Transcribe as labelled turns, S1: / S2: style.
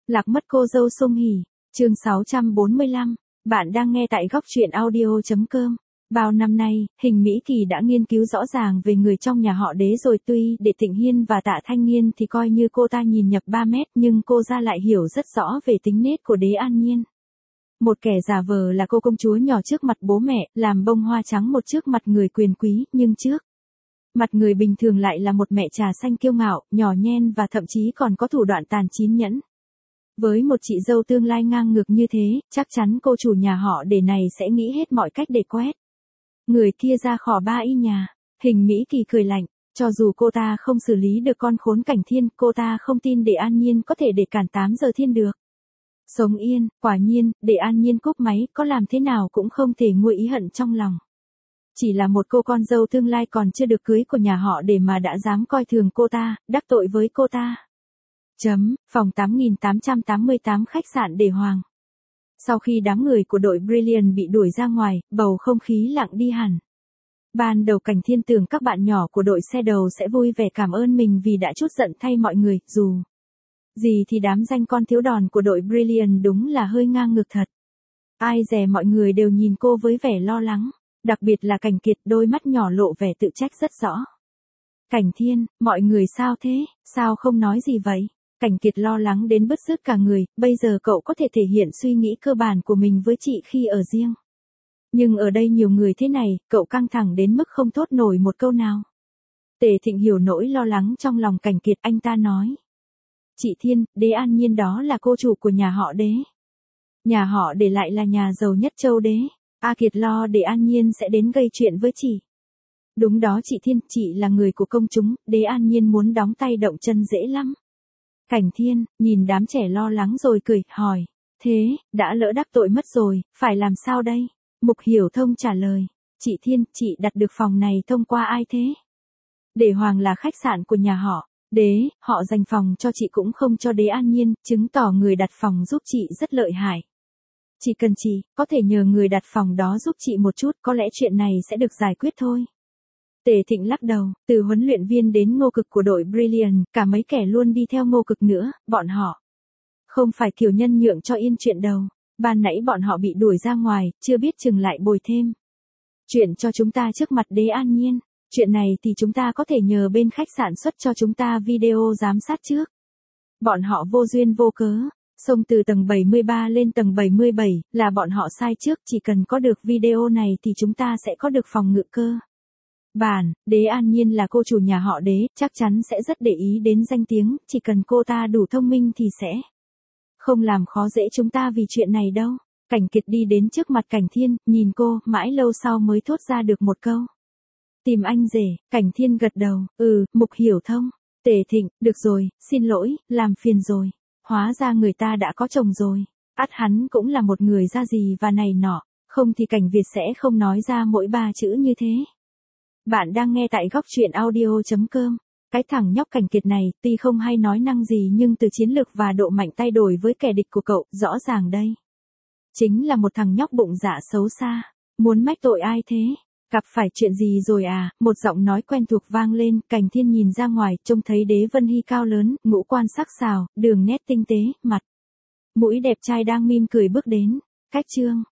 S1: Lạc mất cô dâu Sung Hỉ, chương 645, bạn đang nghe tại góc truyện audio.com. Bao năm nay, Hình Mỹ Kỳ đã nghiên cứu rõ ràng về người trong nhà họ Đế rồi, tuy Đệ Tịnh Hiên và Tạ Thanh Nghiên thì coi như cô ta nhìn nhập 3 mét, nhưng cô ra lại hiểu rất rõ về tính nết của Đế An Nhiên. Một kẻ giả vờ là cô công chúa nhỏ trước mặt bố mẹ, làm bông hoa trắng một trước mặt người quyền quý, nhưng trước mặt người bình thường lại là một mẹ trà xanh kiêu ngạo, nhỏ nhen và thậm chí còn có thủ đoạn tàn chín nhẫn. Với một chị dâu tương lai ngang ngược như thế, chắc chắn cô chủ nhà họ Để này sẽ nghĩ hết mọi cách để quét người kia ra khỏi ba y nhà. Hình Mỹ Kỳ cười lạnh, cho dù cô ta không xử lý được con khốn Cảnh Thiên, cô ta không tin Để An Nhiên có thể để cản 8 giờ thiên được. Sống yên, quả nhiên, Để An Nhiên cúp máy, có làm thế nào cũng không thể nguôi ý hận trong lòng. Chỉ là một cô con dâu tương lai còn chưa được cưới của nhà họ Để mà đã dám coi thường cô ta, đắc tội với cô ta. Phòng 8888 khách sạn Để Hoàng. Sau khi đám người của đội Brilliant bị đuổi ra ngoài, bầu không khí lặng đi hẳn. Ban đầu Cảnh Thiên tưởng các bạn nhỏ của đội xe đầu sẽ vui vẻ cảm ơn mình vì đã chút giận thay mọi người, dù gì thì đám danh con thiếu đòn của đội Brilliant đúng là hơi ngang ngược thật. Ai dè mọi người đều nhìn cô với vẻ lo lắng, đặc biệt là Cảnh Kiệt, đôi mắt nhỏ lộ vẻ tự trách rất rõ. Cảnh Thiên, mọi người sao thế, sao không nói gì vậy? Cảnh Kiệt lo lắng đến bứt rứt cả người, bây giờ cậu có thể thể hiện suy nghĩ cơ bản của mình với chị khi ở riêng. Nhưng ở đây nhiều người thế này, cậu căng thẳng đến mức không thốt nổi một câu nào. Tề Thịnh hiểu nỗi lo lắng trong lòng Cảnh Kiệt, anh ta nói. Chị Thiên, Đế An Nhiên đó là cô chủ của nhà họ Đế. Nhà họ Để lại là nhà giàu nhất châu Đế. A Kiệt lo Đế An Nhiên sẽ đến gây chuyện với chị. Đúng đó chị Thiên, chị là người của công chúng, Đế An Nhiên muốn đóng tay động chân dễ lắm. Cảnh Thiên, nhìn đám trẻ lo lắng rồi cười, hỏi. Thế, đã lỡ đắc tội mất rồi, phải làm sao đây? Mục Hiểu Thông trả lời. Chị Thiên, chị đặt được phòng này thông qua ai thế? Để Hoàng là khách sạn của nhà họ Đế, họ dành phòng cho chị cũng không cho Đế An Nhiên, chứng tỏ người đặt phòng giúp chị rất lợi hại. Chỉ cần chị, có thể nhờ người đặt phòng đó giúp chị một chút, có lẽ chuyện này sẽ được giải quyết thôi. Tề Thịnh lắc đầu, từ huấn luyện viên đến Ngô Cực của đội Brilliant, cả mấy kẻ luôn đi theo Ngô Cực nữa, bọn họ không phải kiểu nhân nhượng cho yên chuyện đâu. Ban nãy bọn họ bị đuổi ra ngoài, chưa biết chừng lại bồi thêm chuyện cho chúng ta trước mặt Đế An Nhiên. Chuyện này thì chúng ta có thể nhờ bên khách sạn xuất cho chúng ta video giám sát trước. Bọn họ vô duyên vô cớ xông từ tầng 73 lên tầng 77, là bọn họ sai trước, chỉ cần có được video này thì chúng ta sẽ có được phòng ngự cơ bản. Đế An Nhiên là cô chủ nhà họ Đế, chắc chắn sẽ rất để ý đến danh tiếng, chỉ cần cô ta đủ thông minh thì sẽ không làm khó dễ chúng ta vì chuyện này đâu. Cảnh Kiệt đi đến trước mặt Cảnh Thiên, nhìn cô, mãi lâu sau mới thốt ra được một câu. Tìm anh rể. Cảnh Thiên gật đầu, Mục Hiểu Thông. Tề Thịnh, được rồi, xin lỗi, làm phiền rồi. Hóa ra người ta đã có chồng rồi. Ắt hắn cũng là một người ra gì và này nọ, không thì Cảnh Việt sẽ không nói ra mỗi 3 chữ như thế. Bạn đang nghe tại góc truyện audio.com. Cái thằng nhóc Cảnh Kiệt này, tuy không hay nói năng gì nhưng từ chiến lược và độ mạnh tay đổi với kẻ địch của cậu, rõ ràng đây chính là một thằng nhóc bụng dạ xấu xa. Muốn mách tội ai thế? Gặp phải chuyện gì rồi à? Một giọng nói quen thuộc vang lên. Cảnh Thiên nhìn ra ngoài, trông thấy Đế Vân Hy cao lớn, ngũ quan sắc sảo, đường nét tinh tế, mặt mũi đẹp trai đang mỉm cười bước đến. Cách chương